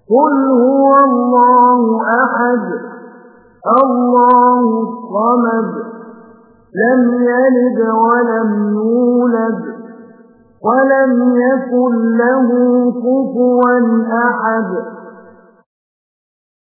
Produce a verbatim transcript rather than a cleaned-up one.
قل هو الله أحد الله الصمد لم يلد ولم يولد ولم يكن له كفوا أحد